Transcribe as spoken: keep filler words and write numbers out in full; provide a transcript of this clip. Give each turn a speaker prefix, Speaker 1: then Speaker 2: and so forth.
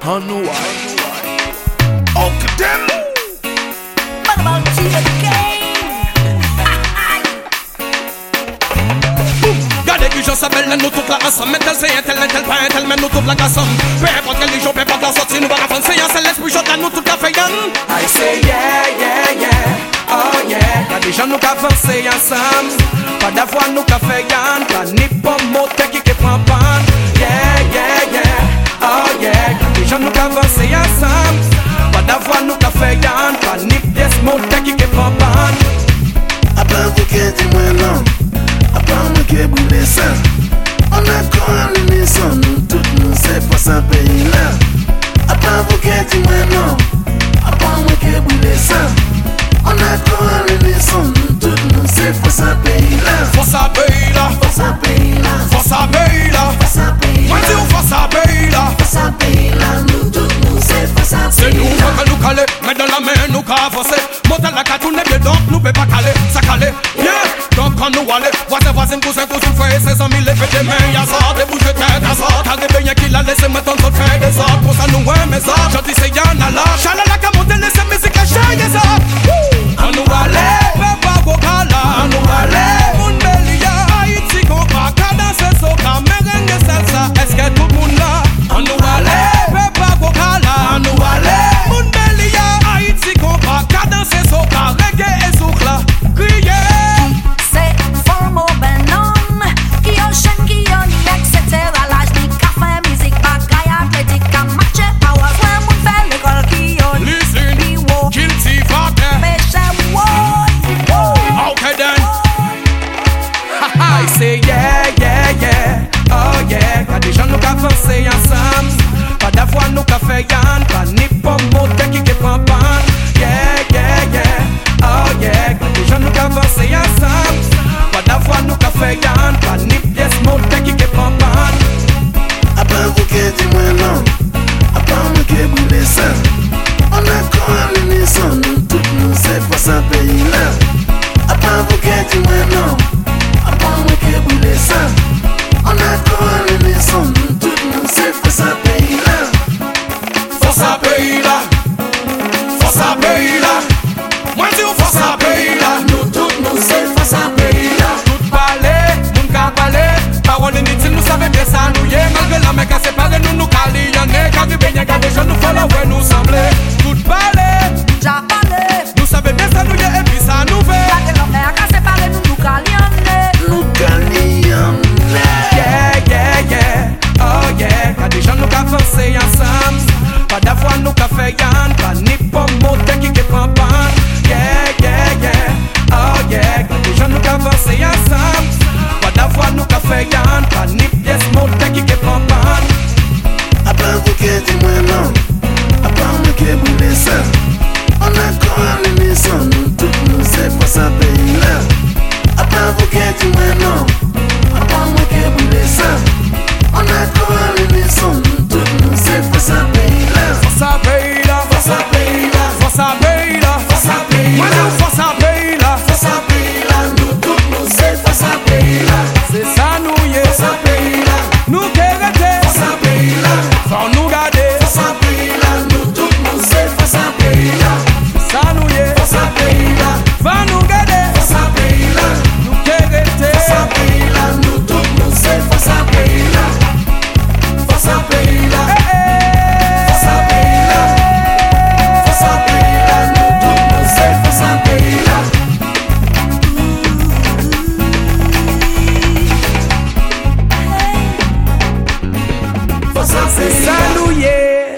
Speaker 1: I know why. Okay then.
Speaker 2: What about you again?
Speaker 3: Gardez que je s'appelle nous toute la race. Mais tel c'est un tel, un tel, pas un tel, mais nous toute la casse. Peu importe quelle religion, peu importe la sortie, nous va la fin. C'est un seul esprit, j'entends nous toute la fayenne. I say yeah, yeah, yeah, oh yeah. Gardez gens nous qu'avancer ensemble. Pas d'avoir nous qu'à faire yann. Pas ni pas moteur qui prend panne. Yeah, yeah, yeah, oh yeah. Gardez gens nous qu'avancer ensemble. Pas d'avoir nous qu'à faire yann. Pas ni pièce moteur qui prend panne.
Speaker 4: Après vous qui dis-moi non. Après moi qui brûle ça. On a quand même l'unisson. Nous toutes nous c'est pas ça pays là. Après vous qui dis-moi non. Après moi qui brûle ça. On a quand même l'unisson. Nous toutes nous c'est pas ça pays là.
Speaker 3: Faut ça pays là.
Speaker 4: Faut ça pays là.
Speaker 3: Faut ça pays là.
Speaker 4: Faut ça pays là.
Speaker 3: Moi dis faut ça pays là.
Speaker 4: Faut ça pays là. Nous toutes nous c'est pas ça
Speaker 3: c'est
Speaker 4: pays là.
Speaker 3: nous qu'on nous caler. Mais dans la main nous qu'à avancer. Monter la catoune bien donc nous peut pas caler. Ça caler. Yeah. Donc quand nous allons, voisin, voisin, cousin, cousin, frère, ses amis, levez des mains, y'a ça, des bouches de tête, y'a ça. T'arrives bien qu'il a laissé maintenant ton frère des autres. Pour ça nous, ouais, mais ça, je dis c'est y'en a là. Chalala, qu'à monter, laissez musique à changer ça. On nous allait, papa, bocala, on nous allait. Mon belia, Haïti, compa, cadence, soca, merengue, salsa. Est-ce que tout le monde là? On nous allait, papa, bocala, on nous allait. Mon belia, Haïti, compa, cadence, soca, reggae et soukla. Crier.
Speaker 2: Formo ben homme qui ont chaîne, qui ont ni et cetera. L'âge ni café, musique, bagaille, athlétique, à marcher, power, ouais, mon fait l'école qui ont.
Speaker 3: Listen,
Speaker 2: Biwo,
Speaker 3: guilty father.
Speaker 2: péché, wow.
Speaker 3: Okay then. I say yeah, yeah, yeah. Oh yeah. Quand des gens nous qu'avancer ensemble. Pas d'avoir nous qu'à faire yann. Pas ni pas moteur qui prend panne. Yeah, yeah, yeah. Oh yeah. Quand des gens nous qu'avancer ensemble. Pas d'avoir nous qu'à faire yann. Pas ni pièce moteur qui prend panne.
Speaker 4: Après vous qui dis-moi non. Après moi qui brûle ça. On a quand même l'unisson. Nous toutes nous c'est pas ça pays là. Après vous qui dis-moi non. Après moi qui brûle ça. On a quand même l'unisson. Nous toutes nous c'est pas ça pays là.
Speaker 3: Faut ça pays là. Faut ça pays là. Moi dis faut ça pays là.
Speaker 4: Nous toutes nous c'est pas ça pays là.
Speaker 3: Tout parler, moun ka parler. Parole inutile, nous savons bien ça nous y est. Malgré la mec à séparer, nous nous cali. Y'en est quand du bien, quand des gens nous follow, ouais, nous sembler. Tout parler,
Speaker 2: Déjà parlé.
Speaker 3: nous savons bien ça nous y est et puis ça nous fait.
Speaker 2: Quand l'homme est à séparer, nous nous calionnons.
Speaker 4: Nous calionnons.
Speaker 3: Yeah, yeah, yeah, oh yeah. Quand des gens nous qu'avancer ensemble. Pas d'avoir nous qu'à faire yann. Pas ni pas moteur qui prend panne. Yeah, yeah, yeah, oh yeah. Quand des gens nous qu'avancer ensemble. Pas d'avoir nous qu'à faire yann. Pas ni pièce moteur qui prend panne.
Speaker 4: Après vous qui dis-moi non. Après moi qui brûle ça. On a quand même l'unisson. Nous toutes nous c'est pas ça pays là. Après vous qui dis-moi non. Après moi qui brûle ça. On a quand même l'unisson. Nous toutes nous c'est pas ça pays là.
Speaker 3: Faut ça pays là.
Speaker 4: Faut ça pays là.
Speaker 3: Faut ça pays là.
Speaker 4: Faut ça pays
Speaker 3: Moi
Speaker 4: là.
Speaker 3: je faut ça pays là.
Speaker 4: Faut ça pays là. Nous toutes nous c'est pas ça pays là.
Speaker 3: C'est ça nous y est.
Speaker 4: Faut ça pays là.
Speaker 3: Nous qui arrêter.
Speaker 4: Faut ça pays là.
Speaker 3: Faut nous garder.
Speaker 4: Faut ça pays là. Nous toutes nous c'est pas ça pays là.
Speaker 3: Ça nous y est.
Speaker 4: Faut ça pays là.
Speaker 3: Va nous garder.
Speaker 4: Faut ça pays là.
Speaker 3: Nous qui arrêter.
Speaker 4: Faut ça pays là. Nous toutes nous c'est pas ça pays là. Faut ça pays là. Faut ça pays là. Faut ça pays là. Nous toutes nous c'est pas ça pays là.
Speaker 3: Faut ça c'est ça